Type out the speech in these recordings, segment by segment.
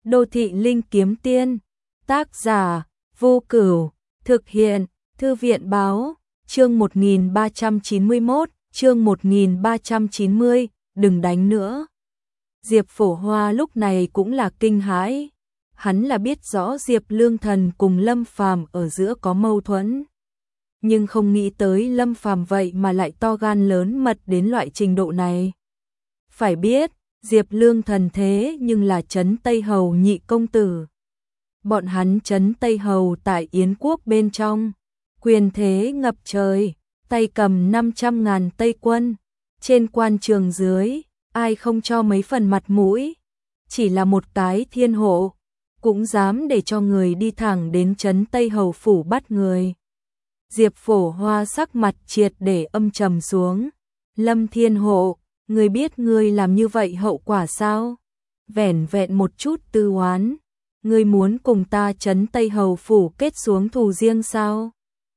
Đô thị linh kiếm tiên, tác giả, Vô Cửu, thực hiện, Thư viện báo, chương 1391, chương 1390, đừng đánh nữa. Diệp Phổ Hoa lúc này cũng là kinh hãi, hắn là biết rõ Diệp Lương Thần cùng Lâm Phàm ở giữa có mâu thuẫn, nhưng không nghĩ tới Lâm Phàm vậy mà lại to gan lớn mật đến loại trình độ này. Phải biết, Diệp Lương Thần thế nhưng là Trấn Tây Hầu nhị công tử. Bọn hắn Trấn Tây Hầu tại Yến quốc bên trong, quyền thế ngập trời, tay cầm 500.000 Tây quân, trên quan trường dưới, ai không cho mấy phần mặt mũi, chỉ là một cái thiên hộ, cũng dám để cho người đi thẳng đến Trấn Tây Hầu phủ bắt người. Diệp Phổ Hoa sắc mặt triệt để âm trầm xuống, Lâm Thiên Hộ, ngươi biết ngươi làm như vậy hậu quả sao? Vẻn vẹn một chút tư oán, ngươi muốn cùng ta Trấn Tây Hầu phủ kết xuống thù riêng sao?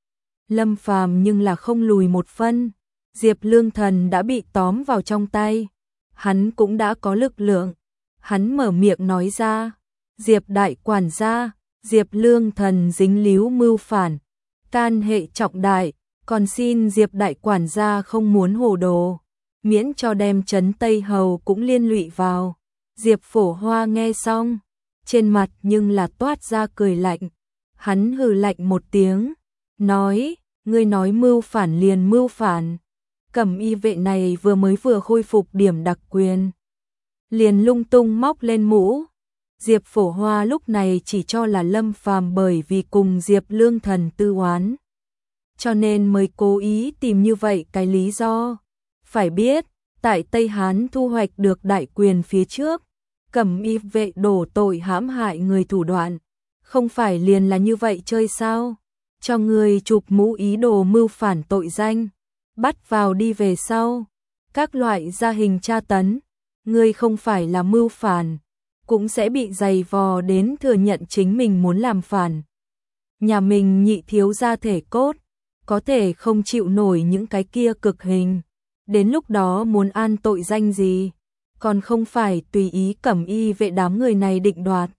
Lâm Phàm nhưng là không lùi một phân, Diệp Lương Thần đã bị tóm vào trong tay, hắn cũng đã có lực lượng, hắn mở miệng nói ra, Diệp đại quản gia, Diệp Lương Thần dính líu mưu phản, can hệ trọng đại, còn xin Diệp đại quản gia không muốn hồ đồ, miễn cho đem Trấn Tây Hầu cũng liên lụy vào. Diệp Phổ Hoa nghe xong, trên mặt nhưng là toát ra cười lạnh, hắn hừ lạnh một tiếng, nói, ngươi nói mưu phản liền mưu phản, Cẩm y vệ này vừa khôi phục điểm đặc quyền, liền lung tung móc lên mũ. Diệp Phổ Hoa lúc này chỉ cho là Lâm Phàm bởi vì cùng Diệp Lương Thần tư oán, cho nên mới cố ý tìm như vậy cái lý do. Phải biết, tại Tây Hán thu hoạch được đại quyền phía trước, Cẩm y vệ đổ tội hãm hại người thủ đoạn, không phải liền là như vậy chơi sao? Cho người chụp mũ ý đồ mưu phản tội danh, bắt vào đi về sau, các loại gia hình tra tấn, người không phải là mưu phản, cũng sẽ bị giày vò đến thừa nhận chính mình muốn làm phản. Nhà mình nhị thiếu gia thể cốt, có thể không chịu nổi những cái kia cực hình, đến lúc đó muốn an tội danh gì, còn không phải tùy ý Cẩm y vệ đám người này định đoạt.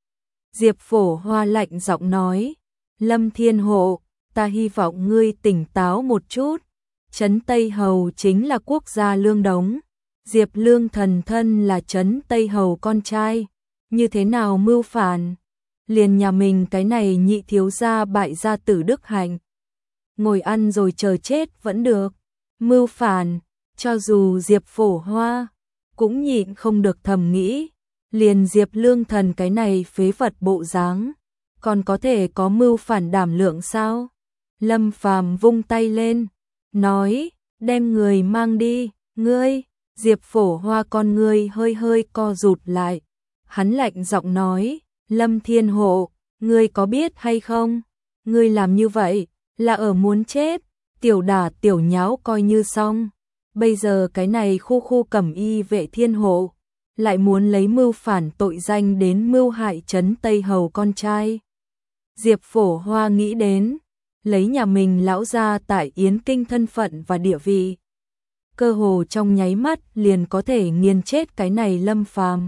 Diệp Phổ Hoa lạnh giọng nói, Lâm Thiên Hộ, ta hy vọng ngươi tỉnh táo một chút, Trấn Tây Hầu chính là quốc gia lương đống, Diệp Lương Thần thân là Trấn Tây Hầu con trai, như thế nào mưu phản, liền nhà mình cái này nhị thiếu gia bại gia tử đức hạnh, ngồi ăn rồi chờ chết vẫn được, mưu phản, cho dù Diệp Phổ Hoa cũng nhịn không được thầm nghĩ, liền Diệp Lương Thần cái này phế vật bộ dáng, còn có thể có mưu phản đảm lượng sao? Lâm Phàm vung tay lên, nói, đem người mang đi, ngươi. Diệp Phổ Hoa con ngươi hơi co rụt lại, hắn lạnh giọng nói, Lâm Thiên Hộ, ngươi có biết hay không? Ngươi làm như vậy là ở muốn chết, tiểu đả tiểu nháo coi như xong. Bây giờ cái này khu Cẩm y vệ Thiên Hộ lại muốn lấy mưu phản tội danh đến mưu hại Trấn Tây Hầu con trai. Diệp Phổ Hoa nghĩ đến, lấy nhà mình lão gia tại Yến Kinh thân phận và địa vị, cơ hồ trong nháy mắt liền có thể nghiền chết cái này Lâm Phàm.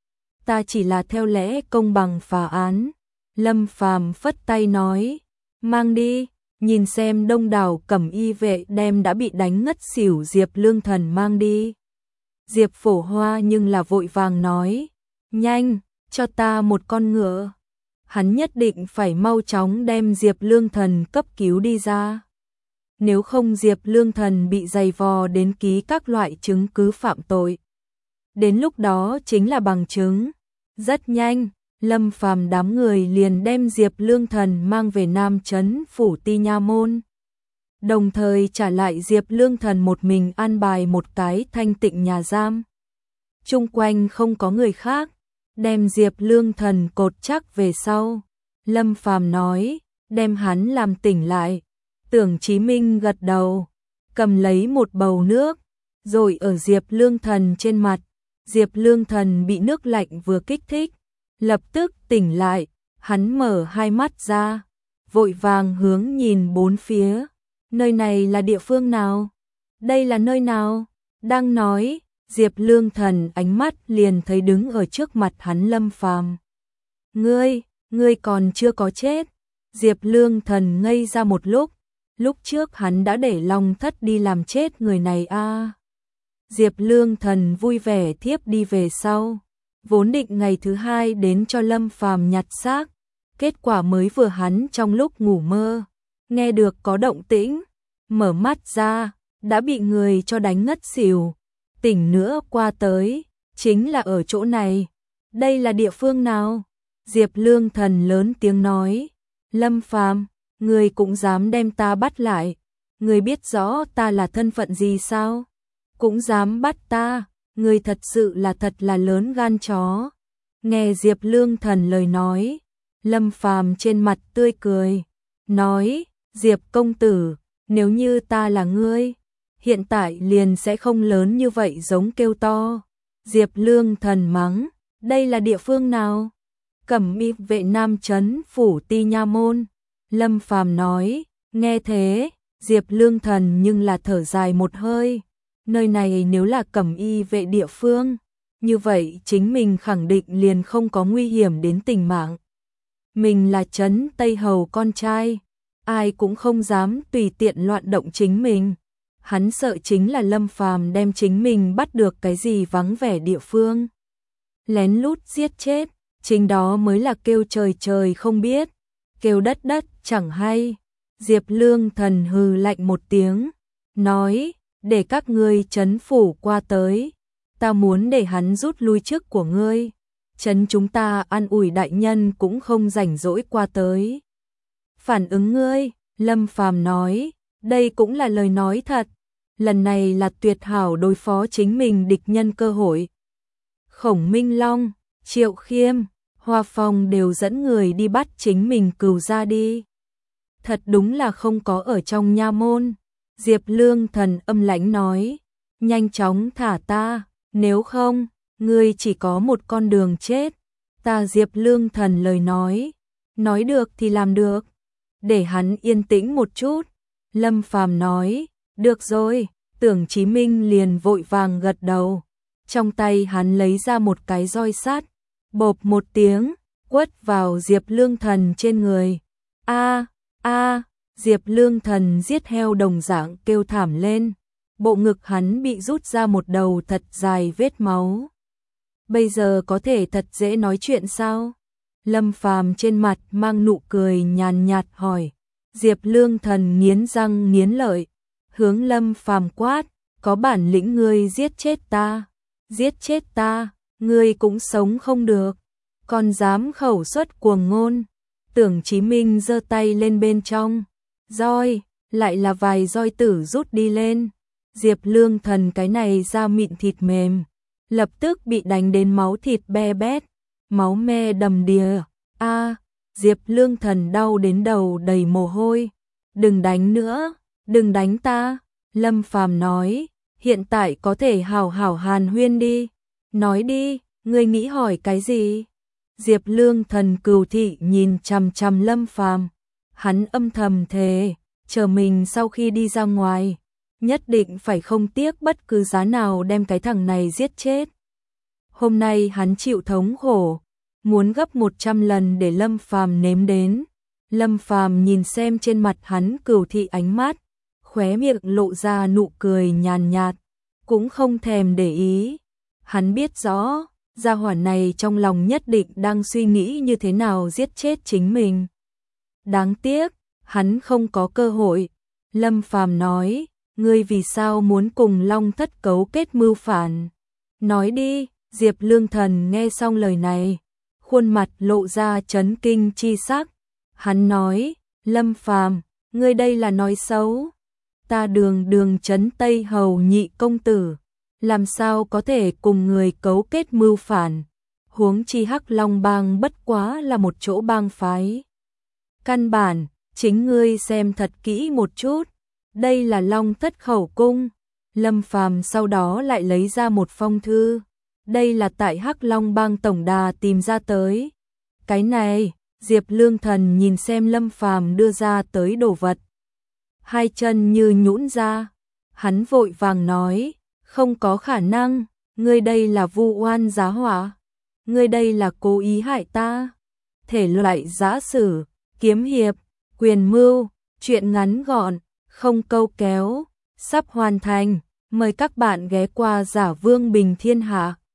Ta chỉ là theo lẽ công bằng phá án. Lâm Phàm phất tay nói, mang đi, nhìn xem đông đảo Cẩm y vệ đem đã bị đánh ngất xỉu Diệp Lương Thần mang đi. Diệp Phổ Hoa nhưng là vội vàng nói, nhanh, cho ta một con ngựa. Hắn nhất định phải mau chóng đem Diệp Lương Thần cấp cứu đi ra. Nếu không Diệp Lương Thần bị giày vò đến ký các loại chứng cứ phạm tội, đến lúc đó chính là bằng chứng. Rất nhanh, Lâm Phàm đám người liền đem Diệp Lương Thần mang về Nam Trấn phủ Ti Nha môn, đồng thời trả lại Diệp Lương Thần một mình an bài một cái thanh tịnh nhà giam. Chung quanh không có người khác, đem Diệp Lương Thần cột chắc về sau. Lâm Phàm nói, đem hắn làm tỉnh lại. Tưởng Chí Minh gật đầu, cầm lấy một bầu nước, rồi ở Diệp Lương Thần trên mặt. Diệp Lương Thần bị nước lạnh vừa kích thích, lập tức tỉnh lại, hắn mở hai mắt ra, vội vàng hướng nhìn bốn phía. Nơi này là địa phương nào? Đây là nơi nào? Đang nói, Diệp Lương Thần ánh mắt liền thấy đứng ở trước mặt hắn Lâm Phàm. Ngươi còn chưa có chết. Diệp Lương Thần ngây ra một lúc trước hắn đã để Long Thất đi làm chết người này a. Diệp Lương Thần vui vẻ thiếp đi về sau, vốn định ngày thứ hai đến cho Lâm Phàm nhặt xác, kết quả mới vừa hắn trong lúc ngủ mơ, nghe được có động tĩnh, mở mắt ra, đã bị người cho đánh ngất xỉu, tỉnh nữa qua tới, chính là ở chỗ này. Đây là địa phương nào? Diệp Lương Thần lớn tiếng nói, Lâm Phàm, ngươi cũng dám đem ta bắt lại, ngươi biết rõ ta là thân phận gì sao? Cũng dám bắt ta, ngươi thật sự là thật là lớn gan chó. Nghe Diệp Lương Thần lời nói, Lâm Phàm trên mặt tươi cười, nói, Diệp công tử, nếu như ta là ngươi, hiện tại liền sẽ không lớn như vậy giống kêu to. Diệp Lương Thần mắng, đây là địa phương nào? Cẩm Y vệ Nam Trấn phủ Ti Nha Môn. Lâm Phàm nói, nghe thế, Diệp Lương Thần nhưng là thở dài một hơi. Nơi này nếu là Cẩm Y vệ địa phương, như vậy chính mình khẳng định liền không có nguy hiểm đến tính mạng. Mình là Trấn Tây Hầu con trai, ai cũng không dám tùy tiện loạn động chính mình. Hắn sợ chính là Lâm Phàm đem chính mình bắt được cái gì vắng vẻ địa phương, lén lút giết chết, chính đó mới là kêu trời trời không biết, kêu đất đất chẳng hay. Diệp Lương Thần hừ lạnh một tiếng, nói, để các ngươi trấn phủ qua tới, ta muốn để hắn rút lui chức của ngươi. Trấn chúng ta an ủi đại nhân cũng không rảnh rỗi qua tới. Phản ứng ngươi, Lâm Phàm nói, đây cũng là lời nói thật, lần này là tuyệt hảo đối phó chính mình địch nhân cơ hội. Khổng Minh Long, Triệu Khiêm, Hoa Phong đều dẫn người đi bắt chính mình cừu ra đi. Thật đúng là không có ở trong nha môn. Diệp Lương Thần âm lãnh nói, nhanh chóng thả ta, nếu không, ngươi chỉ có một con đường chết. Ta Diệp Lương Thần lời nói được thì làm được, để hắn yên tĩnh một chút. Lâm Phàm nói, được rồi. Tưởng Chí Minh liền vội vàng gật đầu, trong tay hắn lấy ra một cái roi sắt, bộp một tiếng, quất vào Diệp Lương Thần trên người. A, Diệp Lương Thần giết heo đồng dạng kêu thảm lên, bộ ngực hắn bị rút ra một đầu thật dài vết máu. Bây giờ có thể thật dễ nói chuyện sao? Lâm Phàm trên mặt mang nụ cười nhàn nhạt hỏi. Diệp Lương Thần nghiến răng nghiến lợi, hướng Lâm Phàm quát, có bản lĩnh ngươi giết chết ta, ngươi cũng sống không được, còn dám khẩu xuất cuồng ngôn. Tưởng Chí Minh giơ tay lên bên trong, roi, lại là vài roi tử rút đi lên. Diệp Lương Thần cái này da mịn thịt mềm, lập tức bị đánh đến máu thịt be bét, máu me đầm đìa. Diệp Lương Thần đau đến đầu đầy mồ hôi. Đừng đánh nữa, đừng đánh ta. Lâm Phàm nói, hiện tại có thể hào hào hàn huyên đi. Nói đi, ngươi nghĩ hỏi cái gì? Diệp Lương Thần cừu thị nhìn chằm chằm Lâm Phàm, hắn âm thầm thề, chờ mình sau khi đi ra ngoài, nhất định phải không tiếc bất cứ giá nào đem cái thằng này giết chết. Hôm nay hắn chịu thống khổ, muốn gấp 100 lần để Lâm Phàm nếm đến. Lâm Phàm nhìn xem trên mặt hắn cừu thị ánh mắt, khóe miệng lộ ra nụ cười nhàn nhạt, cũng không thèm để ý. Hắn biết rõ, gia hỏa này trong lòng nhất định đang suy nghĩ như thế nào giết chết chính mình. Đáng tiếc, hắn không có cơ hội. Lâm Phàm nói, ngươi vì sao muốn cùng Long Thất cấu kết mưu phản? Nói đi. Diệp Lương Thần nghe xong lời này, khuôn mặt lộ ra chấn kinh chi sắc. Hắn nói, Lâm Phàm, ngươi đây là nói xấu. Ta Đường Trấn Tây Hầu nhị công tử, làm sao có thể cùng người cấu kết mưu phản? Huống chi Hắc Long bang bất quá là một chỗ bang phái. Căn bản, chính ngươi xem thật kỹ một chút, đây là Long Thất khẩu cung. Lâm Phàm sau đó lại lấy ra một phong thư. Đây là tại Hắc Long bang tổng đà tìm ra tới. Cái này, Diệp Lương Thần nhìn xem Lâm Phàm đưa ra tới đồ vật, hai chân như nhũn ra. Hắn vội vàng nói, không có khả năng, ngươi đây là vu oan giá họa, ngươi đây là cố ý hại ta. thể loại giã sử, kiếm hiệp, quyền mưu, truyện ngắn gọn, không câu kéo, sắp hoàn thành. Mời các bạn ghé qua Giả Vương Bình Thiên Hạ.